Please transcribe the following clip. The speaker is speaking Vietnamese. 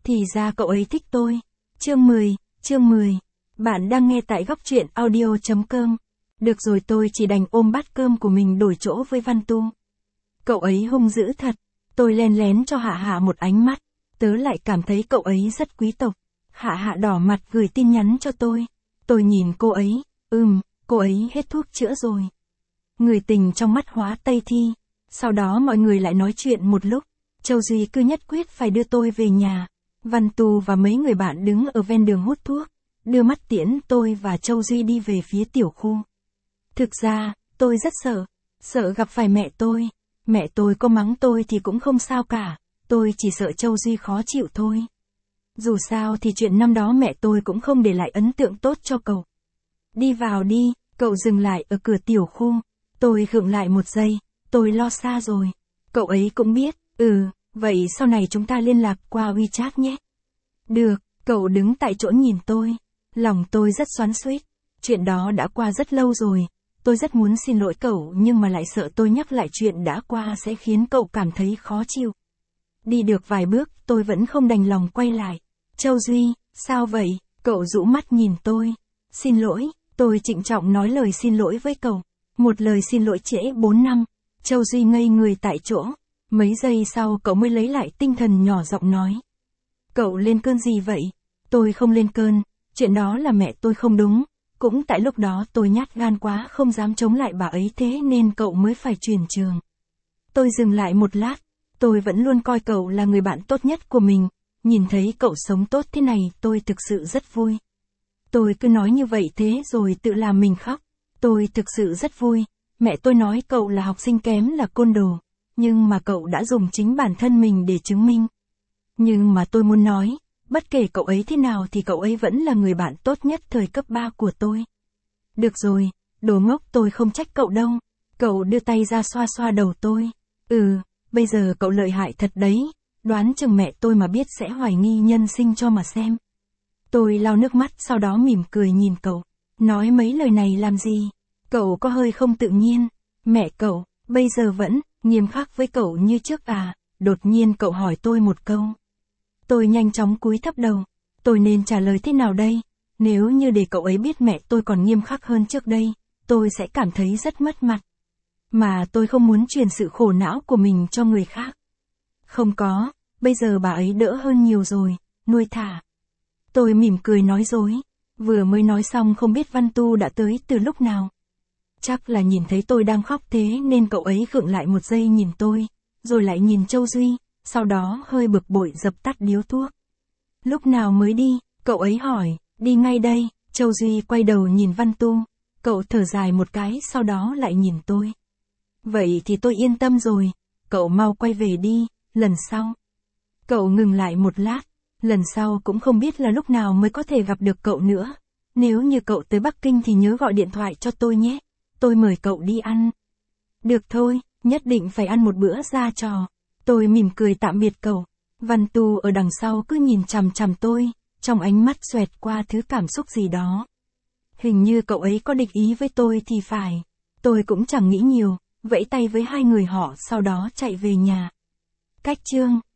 Thì ra cậu ấy thích tôi. Chương 10. Bạn đang nghe tại góc truyện audio.com. Được rồi, tôi chỉ đành ôm bát cơm của mình đổi chỗ với Văn Tu. Cậu ấy hung dữ thật. Tôi len lén cho Hạ Hạ một ánh mắt. Tớ lại cảm thấy cậu ấy rất quý tộc. Hạ Hạ đỏ mặt gửi tin nhắn cho tôi. Tôi nhìn cô ấy. Cô ấy hết thuốc chữa rồi. Người tình trong mắt hóa Tây Thi. Sau đó mọi người lại nói chuyện một lúc. Châu Duy cứ nhất quyết phải đưa tôi về nhà. Văn Tu và mấy người bạn đứng ở ven đường hút thuốc, đưa mắt tiễn tôi và Châu Duy đi về phía tiểu khu. Thực ra, tôi rất sợ gặp phải mẹ tôi. Mẹ tôi có mắng tôi thì cũng không sao cả, tôi chỉ sợ Châu Duy khó chịu thôi. Dù sao thì chuyện năm đó mẹ tôi cũng không để lại ấn tượng tốt cho cậu. Đi vào đi, cậu dừng lại ở cửa tiểu khu. Tôi khựng lại một giây, tôi lo xa rồi. Cậu ấy cũng biết, vậy sau này chúng ta liên lạc qua WeChat nhé. Được, cậu đứng tại chỗ nhìn tôi. Lòng tôi rất xoắn xuýt. Chuyện đó đã qua rất lâu rồi. Tôi rất muốn xin lỗi cậu nhưng mà lại sợ tôi nhắc lại chuyện đã qua sẽ khiến cậu cảm thấy khó chịu. Đi được vài bước tôi vẫn không đành lòng quay lại. Châu Duy, sao vậy? Cậu rũ mắt nhìn tôi. Xin lỗi, tôi trịnh trọng nói lời xin lỗi với cậu. Một lời xin lỗi trễ 4 năm. Châu Duy ngây người tại chỗ. Mấy giây sau cậu mới lấy lại tinh thần nhỏ giọng nói. Cậu lên cơn gì vậy? Tôi không lên cơn, chuyện đó là mẹ tôi không đúng. Cũng tại lúc đó tôi nhát gan quá không dám chống lại bà ấy thế nên cậu mới phải chuyển trường. Tôi dừng lại một lát, tôi vẫn luôn coi cậu là người bạn tốt nhất của mình. Nhìn thấy cậu sống tốt thế này tôi thực sự rất vui. Tôi cứ nói như vậy thế rồi tự làm mình khóc. Tôi thực sự rất vui. Mẹ tôi nói cậu là học sinh kém là côn đồ. Nhưng mà cậu đã dùng chính bản thân mình để chứng minh. Nhưng mà tôi muốn nói, bất kể cậu ấy thế nào thì cậu ấy vẫn là người bạn tốt nhất thời cấp 3 của tôi. Được rồi, đồ ngốc, tôi không trách cậu đâu. Cậu đưa tay ra xoa xoa đầu tôi. Bây giờ cậu lợi hại thật đấy. Đoán chừng mẹ tôi mà biết sẽ hoài nghi nhân sinh cho mà xem. Tôi lau nước mắt sau đó mỉm cười nhìn cậu. Nói mấy lời này làm gì? Cậu có hơi không tự nhiên. Mẹ cậu, bây giờ vẫn nghiêm khắc với cậu như trước à? Đột nhiên cậu hỏi tôi một câu. Tôi nhanh chóng cúi thấp đầu. Tôi nên trả lời thế nào đây? Nếu như để cậu ấy biết mẹ tôi còn nghiêm khắc hơn trước đây, tôi sẽ cảm thấy rất mất mặt. Mà tôi không muốn truyền sự khổ não của mình cho người khác. Không có, bây giờ bà ấy đỡ hơn nhiều rồi, nuôi thả. Tôi mỉm cười nói dối. Vừa mới nói xong không biết Văn Tu đã tới từ lúc nào. Chắc là nhìn thấy tôi đang khóc thế nên cậu ấy khựng lại một giây nhìn tôi, rồi lại nhìn Châu Duy, sau đó hơi bực bội dập tắt điếu thuốc. Lúc nào mới đi? Cậu ấy hỏi. Đi ngay đây. Châu Duy quay đầu nhìn Văn Tu. Cậu thở dài một cái sau đó lại nhìn tôi. Vậy thì tôi yên tâm rồi. Cậu mau quay về đi, lần sau. Cậu ngừng lại một lát. Lần sau cũng không biết là lúc nào mới có thể gặp được cậu nữa. Nếu như cậu tới Bắc Kinh thì nhớ gọi điện thoại cho tôi nhé. Tôi mời cậu đi ăn. Được thôi, nhất định phải ăn một bữa ra trò. Tôi mỉm cười tạm biệt cậu. Văn Tu ở đằng sau cứ nhìn chằm chằm tôi, trong ánh mắt xoẹt qua thứ cảm xúc gì đó. Hình như cậu ấy có địch ý với tôi thì phải. Tôi cũng chẳng nghĩ nhiều, vẫy tay với hai người họ sau đó chạy về nhà. Cách chương